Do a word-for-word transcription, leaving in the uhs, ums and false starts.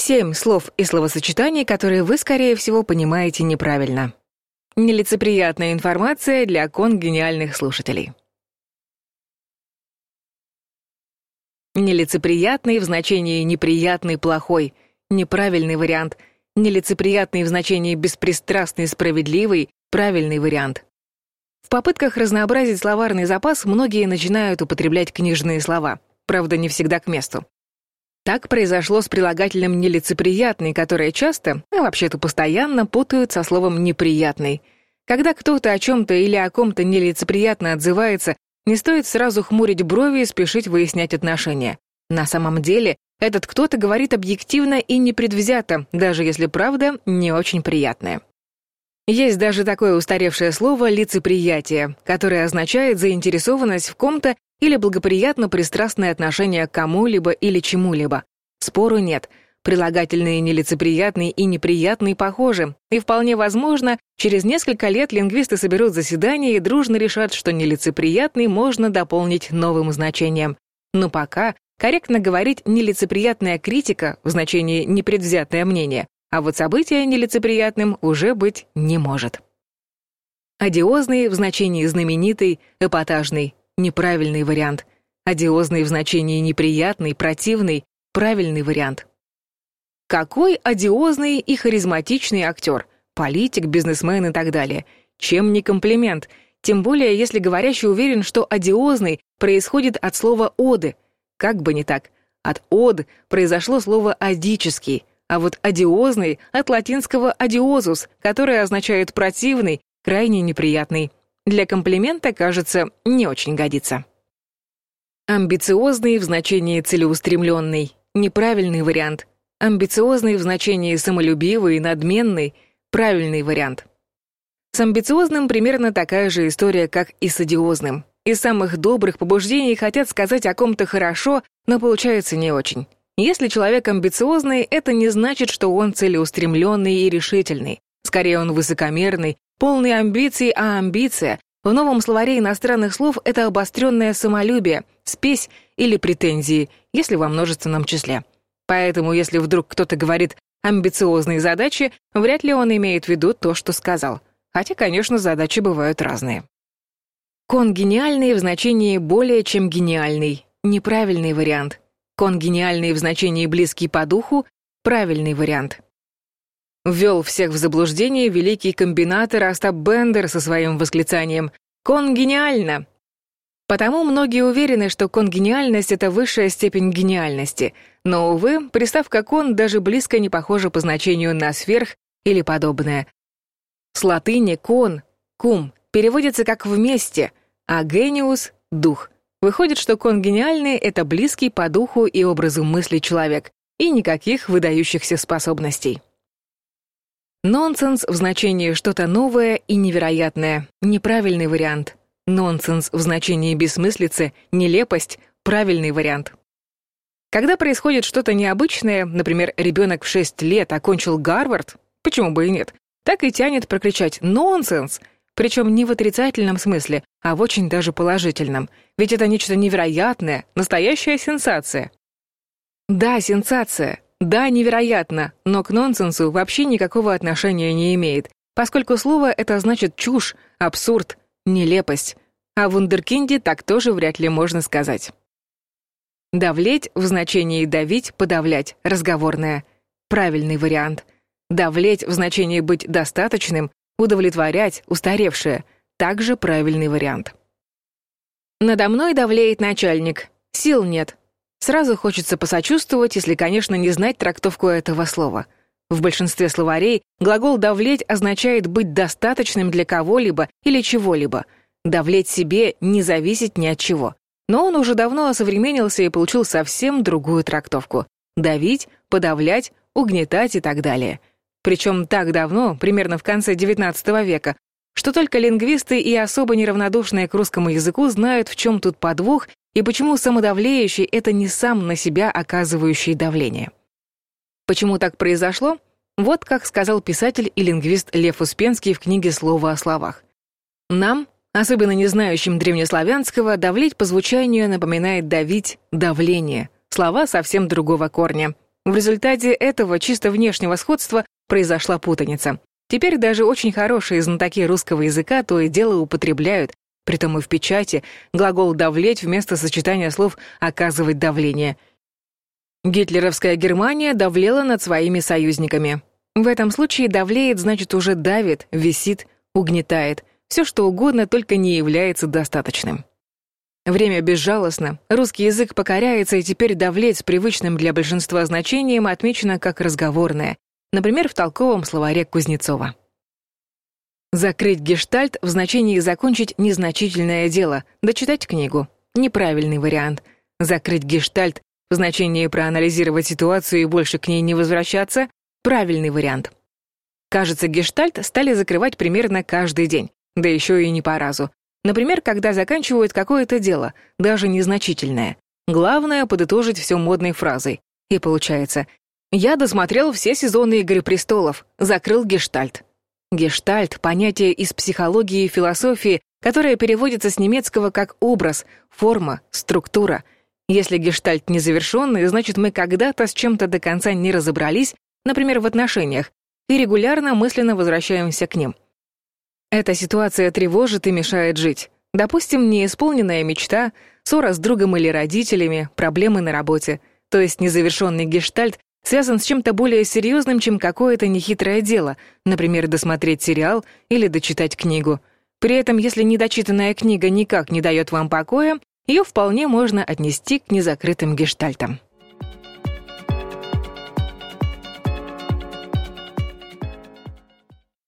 Семь слов и словосочетаний, которые вы, скорее всего, понимаете неправильно. Нелицеприятная информация для конгениальных слушателей. Нелицеприятный в значении неприятный, плохой, неправильный вариант. Нелицеприятный в значении беспристрастный, справедливый, правильный вариант. В попытках разнообразить словарный запас многие начинают употреблять книжные слова, правда, не всегда к месту. Так произошло с прилагательным «нелицеприятный», которое часто, а вообще-то постоянно, путают со словом «неприятный». Когда кто-то о чем-то или о ком-то нелицеприятно отзывается, не стоит сразу хмурить брови и спешить выяснять отношения. На самом деле, этот кто-то говорит объективно и непредвзято, даже если правда не очень приятная. Есть даже такое устаревшее слово «лицеприятие», которое означает заинтересованность в ком-то или благоприятно пристрастное отношение к кому-либо или чему-либо. Спору нет. Прилагательные нелицеприятный и неприятный похожи, и вполне возможно, через несколько лет лингвисты соберут заседание и дружно решат, что нелицеприятный можно дополнить новым значением. Но пока корректно говорить «нелицеприятная критика» в значении «непредвзятое мнение», а вот событие нелицеприятным уже быть не может. Одиозный в значении знаменитый, эпатажный, неправильный вариант. Одиозный в значении неприятный, противный, правильный вариант. Какой одиозный и харизматичный актер, политик, бизнесмен и так далее. Чем не комплимент, тем более если говорящий уверен, что одиозный происходит от слова «оды». Как бы не так. От «од» произошло слово «одический», а вот одиозный от латинского «одиозус», которое означает «противный», крайне неприятный. Для комплимента, кажется, не очень годится. Амбициозный в значении целеустремленный, неправильный вариант. Амбициозный в значении самолюбивый, надменный, правильный вариант. С амбициозным примерно такая же история, как и с одиозным. Из самых добрых побуждений хотят сказать о ком-то хорошо, но получается не очень. Если человек амбициозный, это не значит, что он целеустремленный и решительный. Скорее, он высокомерный, полный амбиций, а амбиция в новом словаре иностранных слов — это обостренное самолюбие, спесь или претензии, если во множественном числе. Поэтому, если вдруг кто-то говорит «амбициозные задачи», вряд ли он имеет в виду то, что сказал. Хотя, конечно, задачи бывают разные. Конгениальный в значении «более чем гениальный», неправильный вариант. Конгениальный в значении «близкий по духу», правильный вариант. Ввел всех в заблуждение великий комбинатор Остап Бендер со своим восклицанием «Конгениально!». Потому многие уверены, что конгениальность — это высшая степень гениальности. Но, увы, приставка «кон» даже близко не похожа по значению на «сверх» или подобное. С латыни «кон», «кум» переводится как «вместе», а «гениус» — «дух». Выходит, что конгениальный — это близкий по духу и образу мысли человек, и никаких выдающихся способностей. Нонсенс в значении что-то новое и невероятное, неправильный вариант. Нонсенс в значении бессмыслицы, нелепость, правильный вариант. Когда происходит что-то необычное, например, ребенок в шесть лет окончил Гарвард, почему бы и нет, так и тянет прокричать «нонсенс», причем не в отрицательном смысле, а в очень даже положительном, ведь это нечто невероятное, настоящая сенсация. Да, сенсация, да, невероятно, но к нонсенсу вообще никакого отношения не имеет, поскольку слово это значит чушь, абсурд, нелепость. А в вундеркинде так тоже вряд ли можно сказать. Давлеть в значении давить, подавлять, разговорное. Правильный вариант. Давлеть в значении быть достаточным, удовлетворять, устаревшее. Также правильный вариант. Надо мной давлеет начальник. Сил нет. Сразу хочется посочувствовать, если, конечно, не знать трактовку этого слова. В большинстве словарей глагол «давлеть» означает быть достаточным для кого-либо или чего-либо. Давлеть себе не зависит ни от чего. Но он уже давно осовременился и получил совсем другую трактовку. Давить, подавлять, угнетать и так далее. Причем так давно, примерно в конце девятнадцатого века, что только лингвисты и особо неравнодушные к русскому языку знают, в чем тут подвох и почему самодавлеющий — это не сам на себя оказывающий давление. Почему так произошло? Вот как сказал писатель и лингвист Лев Успенский в книге «Слово о словах». Нам, особенно не знающим древнеславянского, давлеть по звучанию напоминает давить, давление. Слова совсем другого корня. В результате этого чисто внешнего сходства произошла путаница. Теперь даже очень хорошие знатоки русского языка то и дело употребляют, притом и в печати, глагол «давлеть» вместо сочетания слов «оказывать давление». Гитлеровская Германия давлела над своими союзниками. В этом случае давлеет значит уже давит, висит, угнетает. Все что угодно, только не является достаточным. Время безжалостно, русский язык покоряется, и теперь давлеть с привычным для большинства значением отмечено как разговорное, например, в толковом словаре Кузнецова. Закрыть гештальт в значении закончить незначительное дело, дочитать книгу. Неправильный вариант. Закрыть гештальт в значении проанализировать ситуацию и больше к ней не возвращаться. Правильный вариант. Кажется, гештальт стали закрывать примерно каждый день, да еще и не по разу. Например, когда заканчивают какое-то дело, даже незначительное. Главное — подытожить все модной фразой. И получается: «Я досмотрел все сезоны «Игры престолов», закрыл гештальт». Гештальт — понятие из психологии и философии, которое переводится с немецкого как образ, форма, структура. Если гештальт незавершенный, значит, мы когда-то с чем-то до конца не разобрались, например, в отношениях, и регулярно мысленно возвращаемся к ним. Эта ситуация тревожит и мешает жить. Допустим, неисполненная мечта, ссора с другом или родителями, проблемы на работе. То есть незавершенный гештальт связан с чем-то более серьезным, чем какое-то нехитрое дело, например, досмотреть сериал или дочитать книгу. При этом, если недочитанная книга никак не дает вам покоя, ее вполне можно отнести к незакрытым гештальтам.